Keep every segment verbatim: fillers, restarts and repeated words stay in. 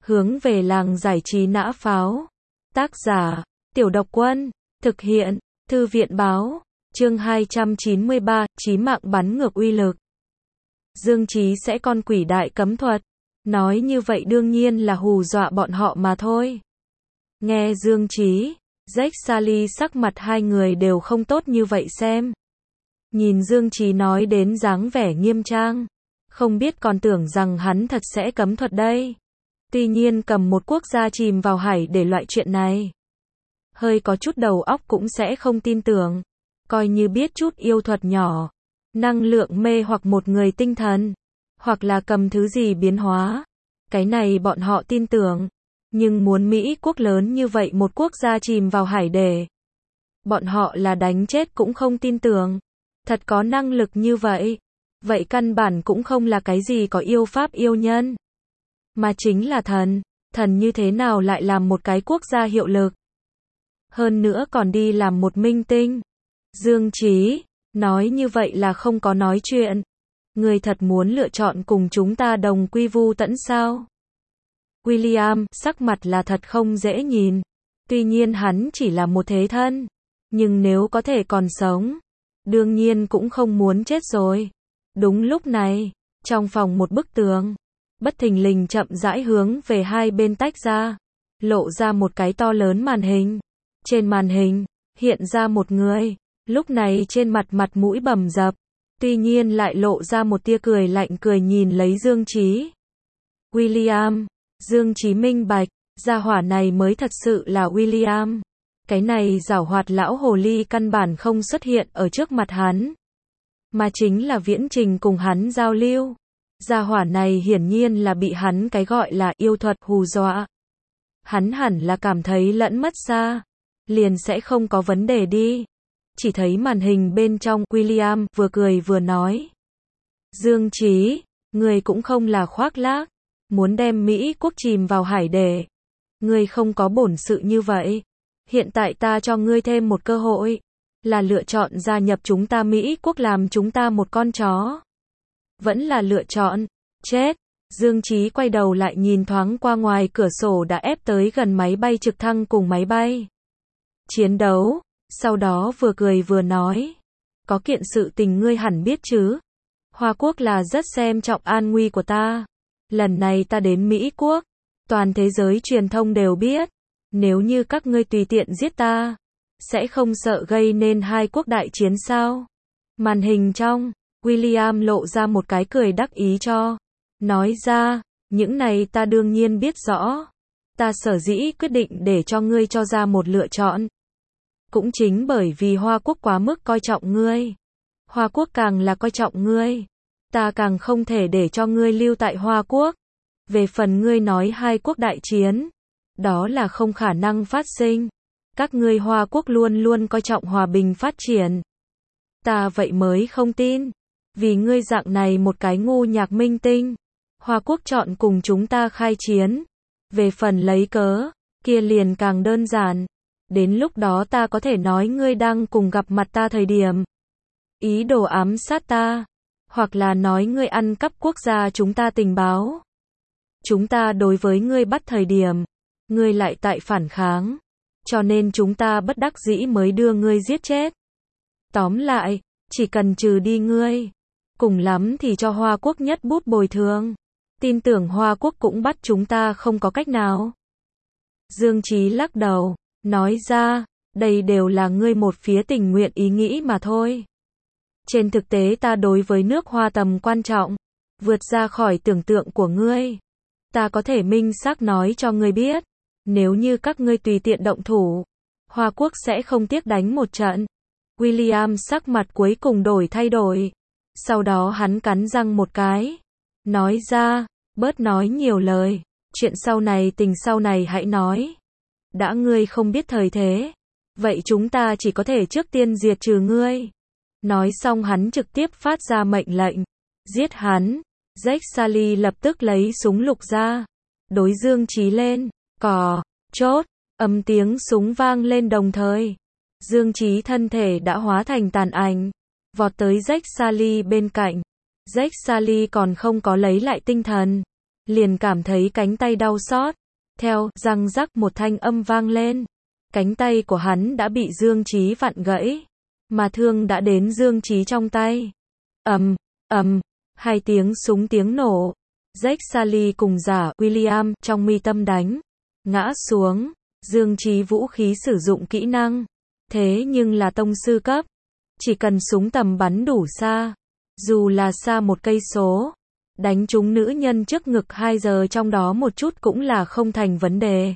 Hướng về làng giải trí nã pháo. Tác giả, Tiểu Độc Quân. Thực hiện, Thư viện báo. Chương hai trăm chín mươi ba, chí mạng bắn ngược uy lực. Dương Chí sẽ con quỷ đại cấm thuật. Nói như vậy đương nhiên là hù dọa bọn họ mà thôi. Nghe Dương Chí, Jack Sally sắc mặt hai người đều không tốt như vậy xem. Nhìn Dương Chí nói đến dáng vẻ nghiêm trang. Không biết còn tưởng rằng hắn thật sẽ cấm thuật đây. Tuy nhiên cầm một quốc gia chìm vào hải để loại chuyện này. Hơi có chút đầu óc cũng sẽ không tin tưởng. Coi như biết chút yêu thuật nhỏ. Năng lượng mê hoặc một người tinh thần. Hoặc là cầm thứ gì biến hóa. Cái này bọn họ tin tưởng. Nhưng muốn Mỹ quốc lớn như vậy một quốc gia chìm vào hải để. Bọn họ là đánh chết cũng không tin tưởng. Thật có năng lực như vậy. Vậy căn bản cũng không là cái gì có yêu pháp yêu nhân. Mà chính là thần. Thần như thế nào lại làm một cái quốc gia hiệu lực. Hơn nữa còn đi làm một minh tinh. Dương Chí, nói như vậy là không có nói chuyện. Người thật muốn lựa chọn cùng chúng ta đồng quy vu tẫn sao? William, sắc mặt là thật không dễ nhìn. Tuy nhiên hắn chỉ là một thế thân. Nhưng nếu có thể còn sống, đương nhiên cũng không muốn chết rồi. Đúng lúc này, trong phòng một bức tường, bất thình lình chậm rãi hướng về hai bên tách ra, lộ ra một cái to lớn màn hình. Trên màn hình, hiện ra một người, lúc này trên mặt mặt mũi bầm dập, tuy nhiên lại lộ ra một tia cười lạnh cười nhìn lấy Dương Chí. William, Dương Chí minh bạch, gia hỏa này mới thật sự là William. Cái này giảo hoạt lão hồ ly căn bản không xuất hiện ở trước mặt hắn. Mà chính là Viễn Trình cùng hắn giao lưu. Gia hỏa này hiển nhiên là bị hắn cái gọi là yêu thuật hù dọa. Hắn hẳn là cảm thấy lẫn mất xa. Liền sẽ không có vấn đề đi. Chỉ thấy màn hình bên trong William vừa cười vừa nói. Dương Chí, người cũng không là khoác lác. Muốn đem Mỹ quốc chìm vào hải để. Ngươi không có bổn sự như vậy. Hiện tại ta cho ngươi thêm một cơ hội. Là lựa chọn gia nhập chúng ta Mỹ quốc làm chúng ta một con chó. Vẫn là lựa chọn chết. Dương Chí quay đầu lại nhìn thoáng qua ngoài cửa sổ đã ép tới gần máy bay trực thăng cùng máy bay chiến đấu. Sau đó vừa cười vừa nói. Có kiện sự tình ngươi hẳn biết chứ. Hoa quốc là rất xem trọng an nguy của ta. Lần này ta đến Mỹ quốc. Toàn thế giới truyền thông đều biết. Nếu như các ngươi tùy tiện giết ta. Sẽ không sợ gây nên hai quốc đại chiến sao? Màn hình trong, William lộ ra một cái cười đắc ý cho. Nói ra, những này ta đương nhiên biết rõ. Ta sở dĩ quyết định để cho ngươi cho ra một lựa chọn. Cũng chính bởi vì Hoa quốc quá mức coi trọng ngươi. Hoa quốc càng là coi trọng ngươi. Ta càng không thể để cho ngươi lưu tại Hoa quốc. Về phần ngươi nói hai quốc đại chiến. Đó là không khả năng phát sinh. Các ngươi Hoa quốc luôn luôn coi trọng hòa bình phát triển. Ta vậy mới không tin. Vì ngươi dạng này một cái ngu nhạc minh tinh. Hoa quốc chọn cùng chúng ta khai chiến. Về phần lấy cớ, kia liền càng đơn giản. Đến lúc đó ta có thể nói ngươi đang cùng gặp mặt ta thời điểm. Ý đồ ám sát ta. Hoặc là nói ngươi ăn cắp quốc gia chúng ta tình báo. Chúng ta đối với ngươi bắt thời điểm. Ngươi lại tại phản kháng. Cho nên chúng ta bất đắc dĩ mới đưa ngươi giết chết. Tóm lại, chỉ cần trừ đi ngươi. Cùng lắm thì cho Hoa quốc nhất bút bồi thường. Tin tưởng Hoa quốc cũng bắt chúng ta không có cách nào. Dương Chí lắc đầu, nói ra, đây đều là ngươi một phía tình nguyện ý nghĩ mà thôi. Trên thực tế ta đối với nước Hoa tầm quan trọng. Vượt ra khỏi tưởng tượng của ngươi. Ta có thể minh xác nói cho ngươi biết. Nếu như các ngươi tùy tiện động thủ, Hoa quốc sẽ không tiếc đánh một trận. William sắc mặt cuối cùng đổi thay đổi. Sau đó hắn cắn răng một cái. Nói ra, bớt nói nhiều lời. Chuyện sau này tình sau này hãy nói. Đã ngươi không biết thời thế. Vậy chúng ta chỉ có thể trước tiên diệt trừ ngươi. Nói xong hắn trực tiếp phát ra mệnh lệnh. Giết hắn. Jack Sally lập tức lấy súng lục ra. Đối Dương Chí lên. Cò, chốt, âm tiếng súng vang lên đồng thời. Dương Chí thân thể đã hóa thành tàn ảnh. Vọt tới Jack Sally bên cạnh. Jack Sally còn không có lấy lại tinh thần. liền cảm thấy cánh tay đau xót. Theo, răng rắc một thanh âm vang lên. Cánh tay của hắn đã bị Dương Chí vặn gãy. Mà thương đã đến Dương Chí trong tay. Ầm, ầm, hai tiếng súng tiếng nổ. Jake Sully cùng giả William trong mi tâm đánh. Ngã xuống. Dương Chí vũ khí sử dụng kỹ năng. Thế nhưng là tông sư cấp. Chỉ cần súng tầm bắn đủ xa. Dù là xa một cây số. Đánh trúng nữ nhân trước ngực hai giờ trong đó một chút cũng là không thành vấn đề.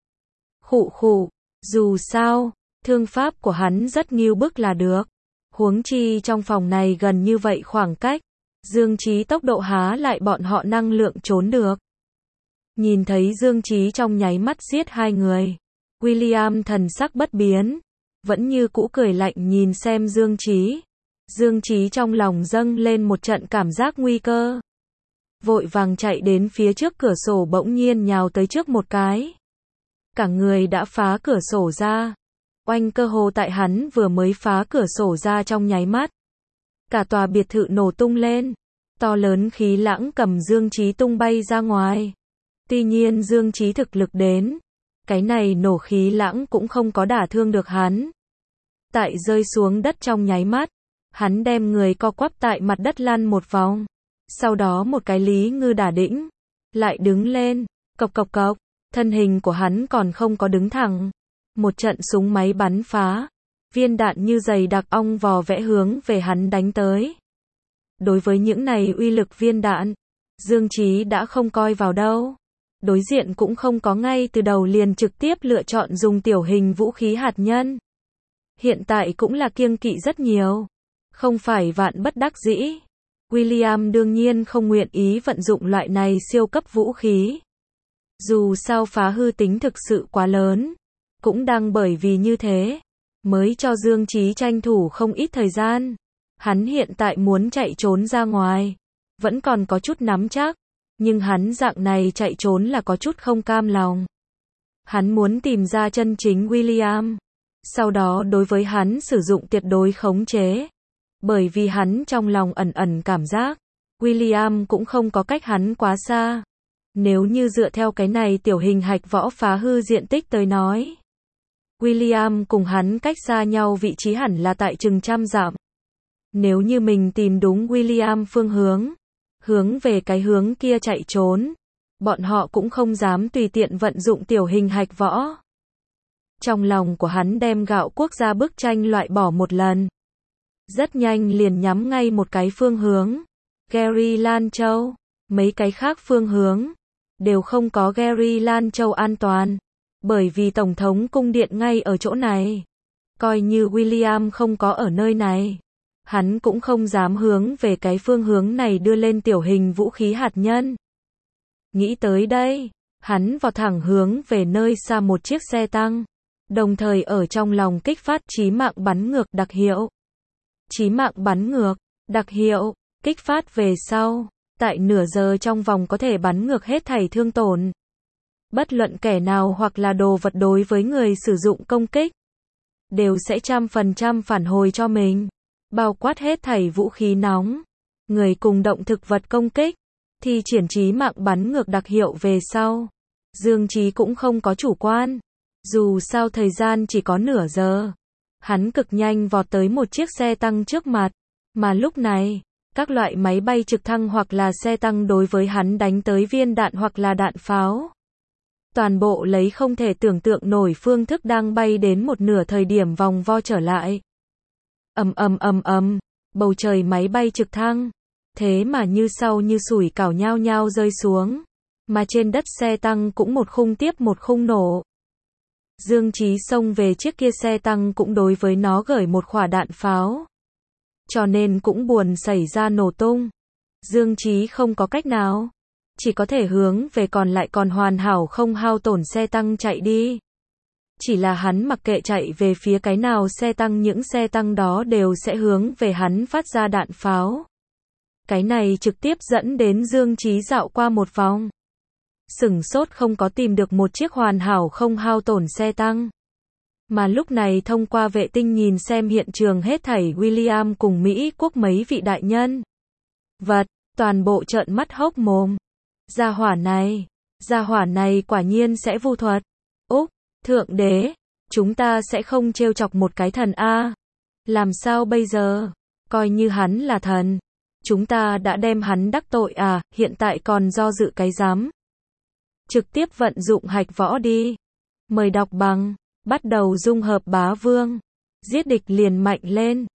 Khụ khụ. Dù sao, thương pháp của hắn rất nghiêu bức là được. Huống chi trong phòng này gần như vậy khoảng cách. Dương Chí tốc độ há lại bọn họ năng lượng trốn được. Nhìn thấy Dương Chí trong nháy mắt giết hai người. William thần sắc bất biến. Vẫn như cũ cười lạnh nhìn xem Dương Chí. Dương Chí trong lòng dâng lên một trận cảm giác nguy cơ. Vội vàng chạy đến phía trước cửa sổ bỗng nhiên nhào tới trước một cái. Cả người đã phá cửa sổ ra. Oanh cơ hồ tại hắn vừa mới phá cửa sổ ra trong nháy mắt. Cả tòa biệt thự nổ tung lên. To lớn khí lãng cầm Dương Chí tung bay ra ngoài. Tuy nhiên Dương Chí thực lực đến. Cái này nổ khí lãng cũng không có đả thương được hắn. Tại rơi xuống đất trong nháy mắt. Hắn đem người co quắp tại mặt đất lăn một vòng. Sau đó một cái lý ngư đả đĩnh. Lại đứng lên. Cộc cộc cộc. Thân hình của hắn còn không có đứng thẳng. Một trận súng máy bắn phá. Viên đạn như dày đặc ong vò vẽ hướng về hắn đánh tới. Đối với những này uy lực viên đạn, Dương Chí đã không coi vào đâu. Đối diện cũng không có ngay từ đầu liền trực tiếp lựa chọn dùng tiểu hình vũ khí hạt nhân. Hiện tại cũng là kiêng kỵ rất nhiều. Không phải vạn bất đắc dĩ. William đương nhiên không nguyện ý vận dụng loại này siêu cấp vũ khí. Dù sao phá hư tính thực sự quá lớn. Cũng đang bởi vì như thế, mới cho Dương Chí tranh thủ không ít thời gian. Hắn hiện tại muốn chạy trốn ra ngoài. Vẫn còn có chút nắm chắc. Nhưng hắn dạng này chạy trốn là có chút không cam lòng. Hắn muốn tìm ra chân chính William. Sau đó đối với hắn sử dụng tuyệt đối khống chế. Bởi vì hắn trong lòng ẩn ẩn cảm giác. William cũng không có cách hắn quá xa. Nếu như dựa theo cái này tiểu hình hạch võ phá hư diện tích tới nói. William cùng hắn cách xa nhau vị trí hẳn là tại chừng trăm dặm. Nếu như mình tìm đúng William phương hướng, hướng về cái hướng kia chạy trốn, bọn họ cũng không dám tùy tiện vận dụng tiểu hình hạch võ. Trong lòng của hắn đem gạo quốc gia bức tranh loại bỏ một lần. Rất nhanh liền nhắm ngay một cái phương hướng. Gary Lan Châu. Mấy cái khác phương hướng đều không có Gary Lan Châu an toàn. Bởi vì Tổng thống cung điện ngay ở chỗ này. Coi như William không có ở nơi này. Hắn cũng không dám hướng về cái phương hướng này đưa lên tiểu hình vũ khí hạt nhân. Nghĩ tới đây, hắn vọt thẳng hướng về nơi xa một chiếc xe tăng. Đồng thời ở trong lòng kích phát chí mạng bắn ngược đặc hiệu. Chí mạng bắn ngược, đặc hiệu, kích phát về sau. Tại nửa giờ trong vòng có thể bắn ngược hết thảy thương tổn. Bất luận kẻ nào hoặc là đồ vật đối với người sử dụng công kích. Đều sẽ trăm phần trăm phản hồi cho mình. Bao quát hết thảy vũ khí nóng. Người cùng động thực vật công kích. Thì triển chí mạng bắn ngược đặc hiệu về sau. Dương Chí cũng không có chủ quan. Dù sao thời gian chỉ có nửa giờ. Hắn cực nhanh vọt tới một chiếc xe tăng trước mặt. Mà lúc này, các loại máy bay trực thăng hoặc là xe tăng đối với hắn đánh tới viên đạn hoặc là đạn pháo. Toàn bộ lấy không thể tưởng tượng nổi phương thức đang bay đến một nửa thời điểm vòng vo trở lại. Ầm ầm ầm ầm, bầu trời máy bay trực thăng. Thế mà như sau như sủi cảo nhao nhao rơi xuống. Mà trên đất xe tăng cũng một khung tiếp một khung nổ. Dương Chí xông về chiếc kia xe tăng cũng đối với nó gửi một quả đạn pháo. Cho nên cũng buồn xảy ra nổ tung. Dương Chí không có cách nào. Chỉ có thể hướng về còn lại còn hoàn hảo không hao tổn xe tăng chạy đi. Chỉ là hắn mặc kệ chạy về phía cái nào xe tăng những xe tăng đó đều sẽ hướng về hắn phát ra đạn pháo. Cái này trực tiếp dẫn đến Dương Chí dạo qua một vòng. Sửng sốt không có tìm được một chiếc hoàn hảo không hao tổn xe tăng. Mà lúc này thông qua vệ tinh nhìn xem hiện trường hết thảy William cùng Mỹ quốc mấy vị đại nhân. Vật, toàn bộ trợn mắt hốc mồm. Gia hỏa này, gia hỏa này quả nhiên sẽ vu thuật. Úc, thượng đế, chúng ta sẽ không trêu chọc một cái thần a. Làm sao bây giờ? Coi như hắn là thần, chúng ta đã đem hắn đắc tội à, hiện tại còn do dự cái dám. Trực tiếp vận dụng hạch võ đi. Mời đọc bằng, bắt đầu dung hợp bá vương. Giết địch liền mạnh lên.